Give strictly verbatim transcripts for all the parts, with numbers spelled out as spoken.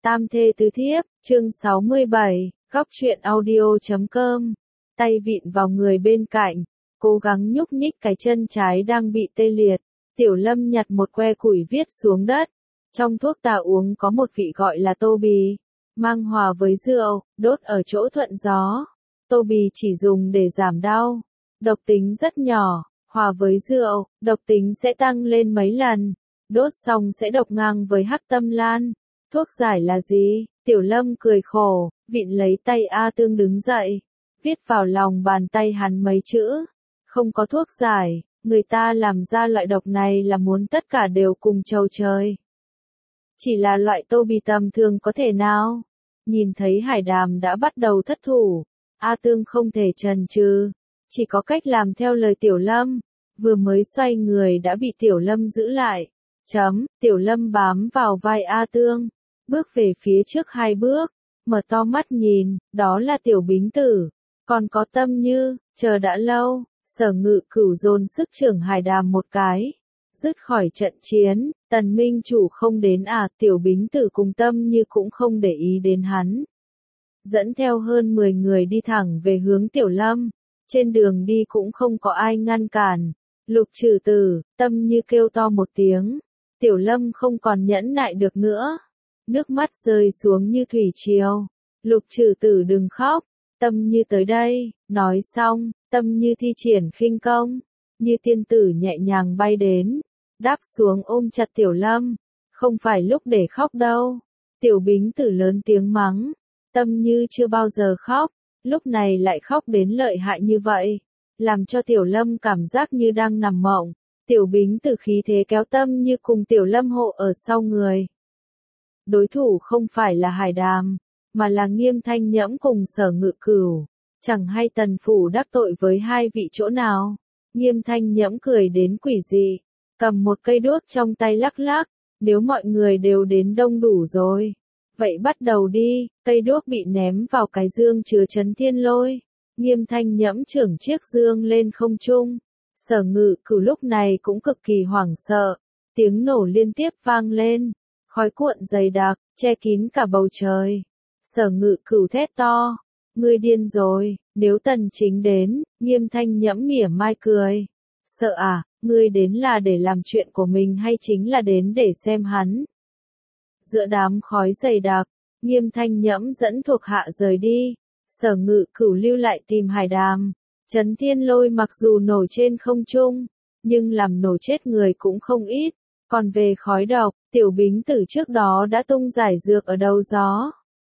Tam thê tứ thiếp, chương sáu mươi bảy, góc truyện audio chấm com. Tay vịn vào người bên cạnh, cố gắng nhúc nhích cái chân trái đang bị tê liệt. Tiểu Lâm nhặt một que củi viết xuống đất. Trong thuốc tà uống có một vị gọi là tô bì, mang hòa với rượu, đốt ở chỗ thuận gió. Tô bì chỉ dùng để giảm đau, độc tính rất nhỏ, hòa với rượu, độc tính sẽ tăng lên mấy lần. Đốt xong sẽ độc ngang với hắc tâm lan. Thuốc giải là gì? Tiểu Lâm cười khổ, vịn lấy tay A Tương đứng dậy, viết vào lòng bàn tay hắn mấy chữ. Không có thuốc giải, người ta làm ra loại độc này là muốn tất cả đều cùng chầu trời. Chỉ là loại tô bì tầm thường có thể nào? Nhìn thấy Hải Đàm đã bắt đầu thất thủ, A Tương không thể chần chừ, chỉ có cách làm theo lời Tiểu Lâm. Vừa mới xoay người đã bị Tiểu Lâm giữ lại. Chấm, Tiểu Lâm bám vào vai A Tương, bước về phía trước hai bước, mở to mắt nhìn, đó là Tiểu Bính Tử, còn có Tâm Như, chờ đã lâu. Sở Ngự Cửu dồn sức chưởng Hải Đàm một cái, dứt khỏi trận chiến. Tần Minh Chủ không đến à? Tiểu Bính Tử cùng Tâm Như cũng không để ý đến hắn, dẫn theo hơn mười người đi thẳng về hướng Tiểu Lâm. Trên đường đi cũng không có ai ngăn cản. Lục Trừ Tử, Tâm Như kêu to một tiếng. Tiểu Lâm không còn nhẫn nại được nữa, nước mắt rơi xuống như thủy triều. Lục Trừ Tử đừng khóc, Tâm Như tới đây. Nói xong, Tâm Như thi triển khinh công, như tiên tử nhẹ nhàng bay đến, đáp xuống ôm chặt Tiểu Lâm. Không phải lúc để khóc đâu. Tiểu Bính Tử lớn tiếng mắng. Tâm Như chưa bao giờ khóc, lúc này lại khóc đến lợi hại như vậy, làm cho Tiểu Lâm cảm giác như đang nằm mộng. Tiểu Bính Tử khí thế kéo Tâm Như cùng Tiểu Lâm hộ ở sau người. Đối thủ không phải là Hải Đàm, mà là Nghiêm Thanh Nhẫm cùng Sở Ngự Cửu. Chẳng hay Tần Phủ đắc tội với hai vị chỗ nào. Nghiêm Thanh Nhẫm cười đến quỷ dị, cầm một cây đuốc trong tay lắc lắc. Nếu mọi người đều đến đông đủ rồi, vậy bắt đầu đi. Cây đuốc bị ném vào cái dương chứa Chấn Thiên Lôi. Nghiêm Thanh Nhẫm chưởng chiếc dương lên không trung. Sở Ngự Cửu lúc này cũng cực kỳ hoảng sợ. Tiếng nổ liên tiếp vang lên, khói cuộn dày đặc, che kín cả bầu trời. Sở Ngự Cửu thét to, ngươi điên rồi, nếu Tần Chính đến. Nghiêm Thanh Nhẫm mỉa mai cười, sợ à, ngươi đến là để làm chuyện của mình hay chính là đến để xem hắn? Giữa đám khói dày đặc, Nghiêm Thanh Nhẫm dẫn thuộc hạ rời đi. Sở Ngự Cửu lưu lại tìm Hải Đàm. Chấn Thiên Lôi mặc dù nổi trên không trung, nhưng làm nổ chết người cũng không ít. Còn về khói độc, Tiểu Bính Tử trước đó đã tung giải dược ở đầu gió.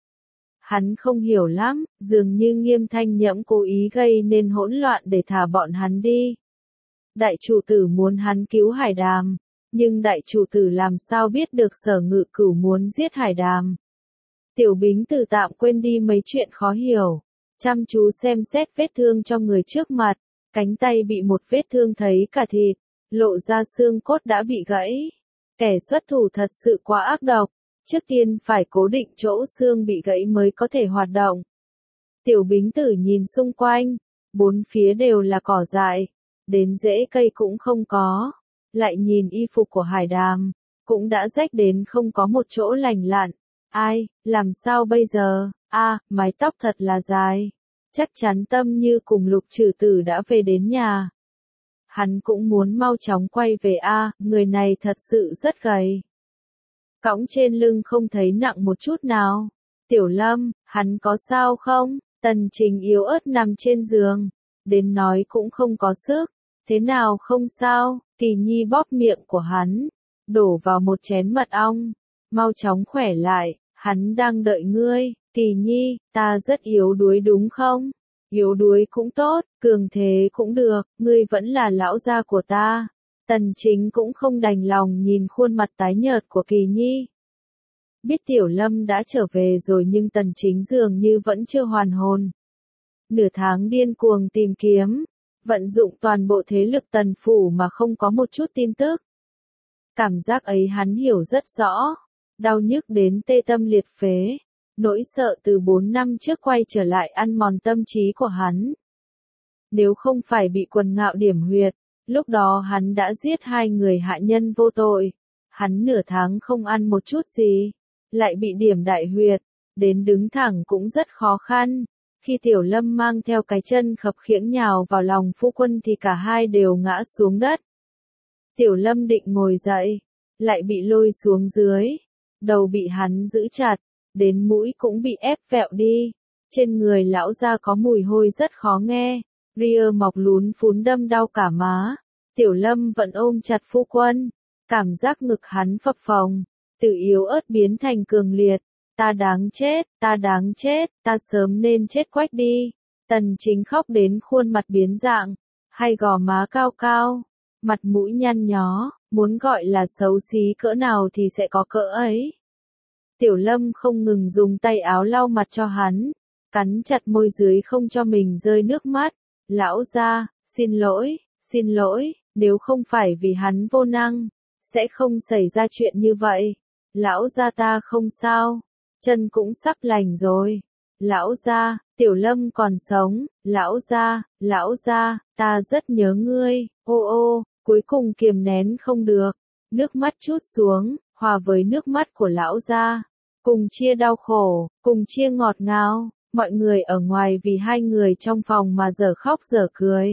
Hắn không hiểu lắm, dường như Nghiêm Thanh Nhẫm cố ý gây nên hỗn loạn để thả bọn hắn đi. Đại chủ tử muốn hắn cứu Hải Đàm, nhưng đại chủ tử làm sao biết được Sở Ngự Cửu muốn giết Hải Đàm. Tiểu Bính Tử tạm quên đi mấy chuyện khó hiểu, chăm chú xem xét vết thương cho người trước mặt. Cánh tay bị một vết thương thấy cả thịt, lộ ra xương cốt đã bị gãy. Kẻ xuất thủ thật sự quá ác độc, trước tiên phải cố định chỗ xương bị gãy mới có thể hoạt động. Tiểu Bính Tử nhìn xung quanh, bốn phía đều là cỏ dại, đến rễ cây cũng không có. Lại nhìn y phục của Hải Đàm, cũng đã rách đến không có một chỗ lành lặn. Ai, làm sao bây giờ? A, à, mái tóc thật là dài. Chắc chắn Tâm Như cùng Lục Trừ Tử đã về đến nhà. Hắn cũng muốn mau chóng quay về a, à, người này thật sự rất gầy. Cõng trên lưng không thấy nặng một chút nào. Tiểu Lâm, hắn có sao không? Tần Chính yếu ớt nằm trên giường, đến nói cũng không có sức. Thế nào không sao? Kỳ Nhi bóp miệng của hắn, đổ vào một chén mật ong. Mau chóng khỏe lại, hắn đang đợi ngươi. Kỳ Nhi, ta rất yếu đuối đúng không? Yếu đuối cũng tốt, cường thế cũng được, ngươi vẫn là lão gia của ta. Tần Chính cũng không đành lòng nhìn khuôn mặt tái nhợt của Kỳ Nhi. Biết Tiểu Lâm đã trở về rồi nhưng Tần Chính dường như vẫn chưa hoàn hồn. Nửa tháng điên cuồng tìm kiếm, vận dụng toàn bộ thế lực Tần Phủ mà không có một chút tin tức. Cảm giác ấy hắn hiểu rất rõ, đau nhức đến tê tâm liệt phế. Nỗi sợ từ bốn năm trước quay trở lại ăn mòn tâm trí của hắn. Nếu không phải bị Quần Ngạo điểm huyệt, lúc đó hắn đã giết hai người hạ nhân vô tội. Hắn nửa tháng không ăn một chút gì, lại bị điểm đại huyệt, đến đứng thẳng cũng rất khó khăn. Khi Tiểu Lâm mang theo cái chân khập khiễng nhào vào lòng phu quân thì cả hai đều ngã xuống đất. Tiểu Lâm định ngồi dậy, lại bị lôi xuống dưới, đầu bị hắn giữ chặt, đến mũi cũng bị ép vẹo đi. Trên người lão gia có mùi hôi rất khó nghe, ria mọc lún phún đâm đau cả má. Tiểu Lâm vẫn ôm chặt phu quân, cảm giác ngực hắn phập phồng, từ yếu ớt biến thành cường liệt. Ta đáng chết, ta đáng chết, ta sớm nên chết quách đi. Tần Chính khóc đến khuôn mặt biến dạng, hai gò má cao cao, mặt mũi nhăn nhó, muốn gọi là xấu xí cỡ nào thì sẽ có cỡ ấy. Tiểu Lâm không ngừng dùng tay áo lau mặt cho hắn, cắn chặt môi dưới không cho mình rơi nước mắt. Lão gia, xin lỗi, xin lỗi, nếu không phải vì hắn vô năng, sẽ không xảy ra chuyện như vậy. Lão gia ta không sao, chân cũng sắp lành rồi. Lão gia, Tiểu Lâm còn sống. Lão gia, lão gia, ta rất nhớ ngươi. Ô ô, cuối cùng kiềm nén không được, nước mắt trút xuống, hòa với nước mắt của lão gia, cùng chia đau khổ, cùng chia ngọt ngào. Mọi người ở ngoài vì hai người trong phòng mà dở khóc dở cười.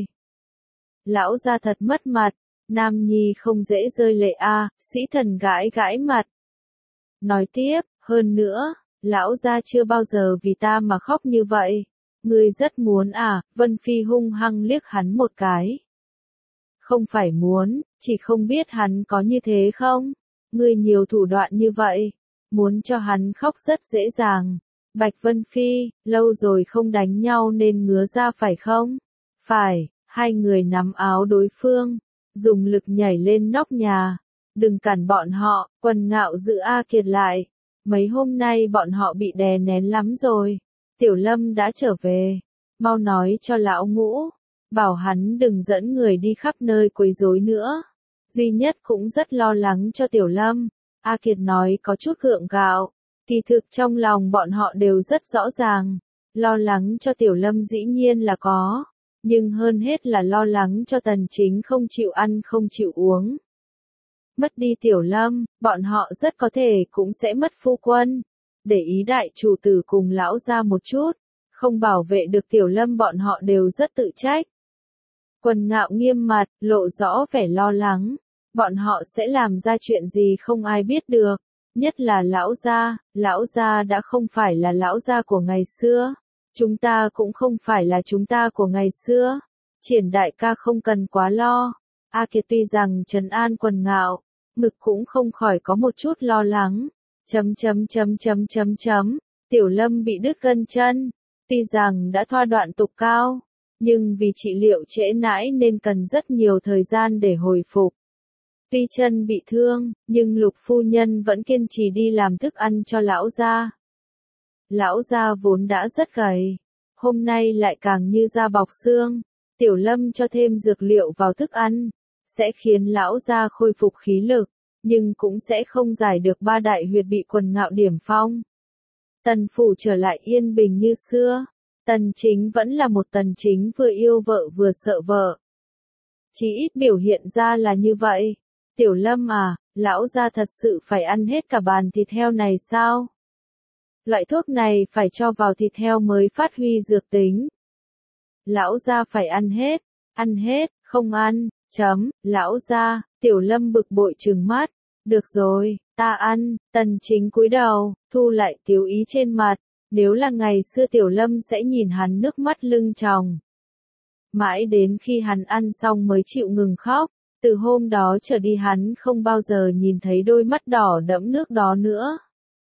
Lão gia thật mất mặt, nam nhi không dễ rơi lệ a. Sĩ Thần gãi gãi mặt. Nói tiếp, hơn nữa, lão gia chưa bao giờ vì ta mà khóc như vậy. Ngươi rất muốn à? Vân Phi hung hăng liếc hắn một cái. Không phải muốn, chỉ không biết hắn có như thế không? Ngươi nhiều thủ đoạn như vậy, muốn cho hắn khóc rất dễ dàng. Bạch Vân Phi, lâu rồi không đánh nhau nên ngứa ra phải không? Phải, hai người nắm áo đối phương, dùng lực nhảy lên nóc nhà. Đừng cản bọn họ, Quần Ngạo giữ A Kiệt lại. Mấy hôm nay bọn họ bị đè nén lắm rồi. Tiểu Lâm đã trở về. Mau nói cho lão Ngũ, bảo hắn đừng dẫn người đi khắp nơi quấy rối nữa. Duy Nhất cũng rất lo lắng cho Tiểu Lâm. A Kiệt nói có chút gượng gạo. Kỳ thực trong lòng bọn họ đều rất rõ ràng. Lo lắng cho Tiểu Lâm dĩ nhiên là có. Nhưng hơn hết là lo lắng cho Tần Chính không chịu ăn không chịu uống. Mất đi Tiểu Lâm, bọn họ rất có thể cũng sẽ mất phu quân. Để ý đại chủ tử cùng lão ra một chút. Không bảo vệ được Tiểu Lâm bọn họ đều rất tự trách. Quần Ngạo nghiêm mặt, lộ rõ vẻ lo lắng. Bọn họ sẽ làm ra chuyện gì không ai biết được. Nhất là lão gia, lão gia đã không phải là lão gia của ngày xưa. Chúng ta cũng không phải là chúng ta của ngày xưa. Triển đại ca không cần quá lo. A Kiệt tuy rằng trấn an Quần Ngạo, ngực cũng không khỏi có một chút lo lắng. Chấm chấm chấm chấm chấm chấm. Tiểu Lâm bị đứt gân chân. Tuy rằng đã thoa đoạn tục cao, nhưng vì trị liệu trễ nãi nên cần rất nhiều thời gian để hồi phục. Tuy chân bị thương, nhưng Lục phu nhân vẫn kiên trì đi làm thức ăn cho lão gia. Lão gia vốn đã rất gầy, hôm nay lại càng như da bọc xương. Tiểu Lâm cho thêm dược liệu vào thức ăn, sẽ khiến lão gia khôi phục khí lực, nhưng cũng sẽ không giải được ba đại huyệt bị Quần Ngạo điểm phong. Tần phủ trở lại yên bình như xưa. Tần Chính vẫn là một Tần Chính vừa yêu vợ vừa sợ vợ. Chỉ ít biểu hiện ra là như vậy. Tiểu Lâm à, lão gia thật sự phải ăn hết cả bàn thịt heo này sao? Loại thuốc này phải cho vào thịt heo mới phát huy dược tính. Lão gia phải ăn hết, ăn hết, không ăn, chấm, lão gia. Tiểu Lâm bực bội trừng mắt. Được rồi, ta ăn. Tần Chính cúi đầu, thu lại tiếu ý trên mặt. Nếu là ngày xưa Tiểu Lâm sẽ nhìn hắn nước mắt lưng tròng. Mãi đến khi hắn ăn xong mới chịu ngừng khóc. Từ hôm đó trở đi hắn không bao giờ nhìn thấy đôi mắt đỏ đẫm nước đó nữa.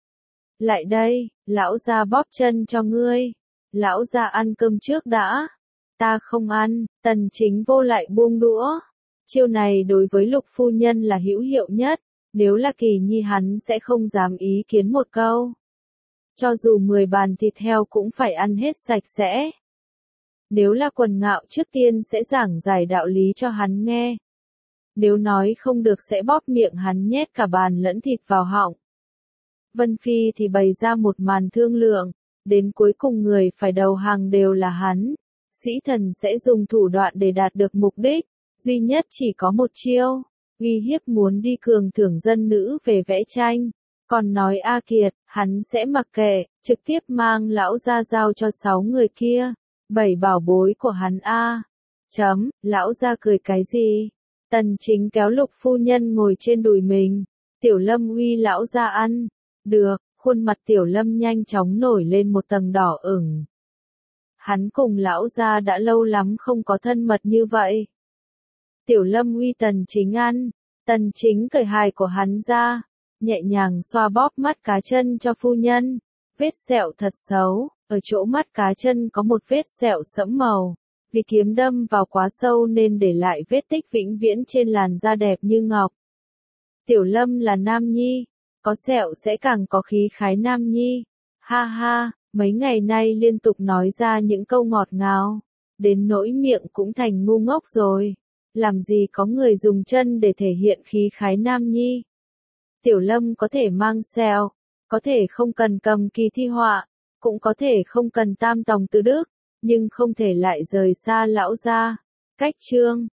Lại đây, lão gia bóp chân cho ngươi. Lão gia ăn cơm trước đã. Ta không ăn. Tần Chính vô lại buông đũa. Chiêu này đối với Lục phu nhân là hữu hiệu nhất. Nếu là Kỳ Nhi hắn sẽ không dám ý kiến một câu. Cho dù mười bàn thịt heo cũng phải ăn hết sạch sẽ. Nếu là Quần Ngạo trước tiên sẽ giảng giải đạo lý cho hắn nghe. Nếu nói không được sẽ bóp miệng hắn nhét cả bàn lẫn thịt vào họng. Vân Phi thì bày ra một màn thương lượng. Đến cuối cùng người phải đầu hàng đều là hắn. Sĩ Thần sẽ dùng thủ đoạn để đạt được mục đích. Duy nhất chỉ có một chiêu. Uy hiếp muốn đi cường thưởng dân nữ về vẽ tranh. Còn nói A Kiệt, hắn sẽ mặc kệ, trực tiếp mang lão gia giao cho sáu người kia, bảy bảo bối của hắn A. Chấm, lão gia cười cái gì? Tần Chính kéo Lục phu nhân ngồi trên đùi mình, Tiểu Lâm uy lão gia ăn. Được, khuôn mặt Tiểu Lâm nhanh chóng nổi lên một tầng đỏ ửng. Hắn cùng lão gia đã lâu lắm không có thân mật như vậy. Tiểu Lâm uy Tần Chính ăn, Tần Chính cởi hài của hắn ra, nhẹ nhàng xoa bóp mắt cá chân cho phu nhân. Vết sẹo thật xấu, ở chỗ mắt cá chân có một vết sẹo sẫm màu, vì kiếm đâm vào quá sâu nên để lại vết tích vĩnh viễn trên làn da đẹp như ngọc. Tiểu Lâm là nam nhi, có sẹo sẽ càng có khí khái nam nhi. Ha ha, mấy ngày nay liên tục nói ra những câu ngọt ngào, đến nỗi miệng cũng thành ngu ngốc rồi. Làm gì có người dùng chân để thể hiện khí khái nam nhi. Tiểu Lâm có thể mang sẹo, có thể không cần cầm kỳ thi họa, cũng có thể không cần tam tòng tứ đức, nhưng không thể lại rời xa lão gia. Cách chương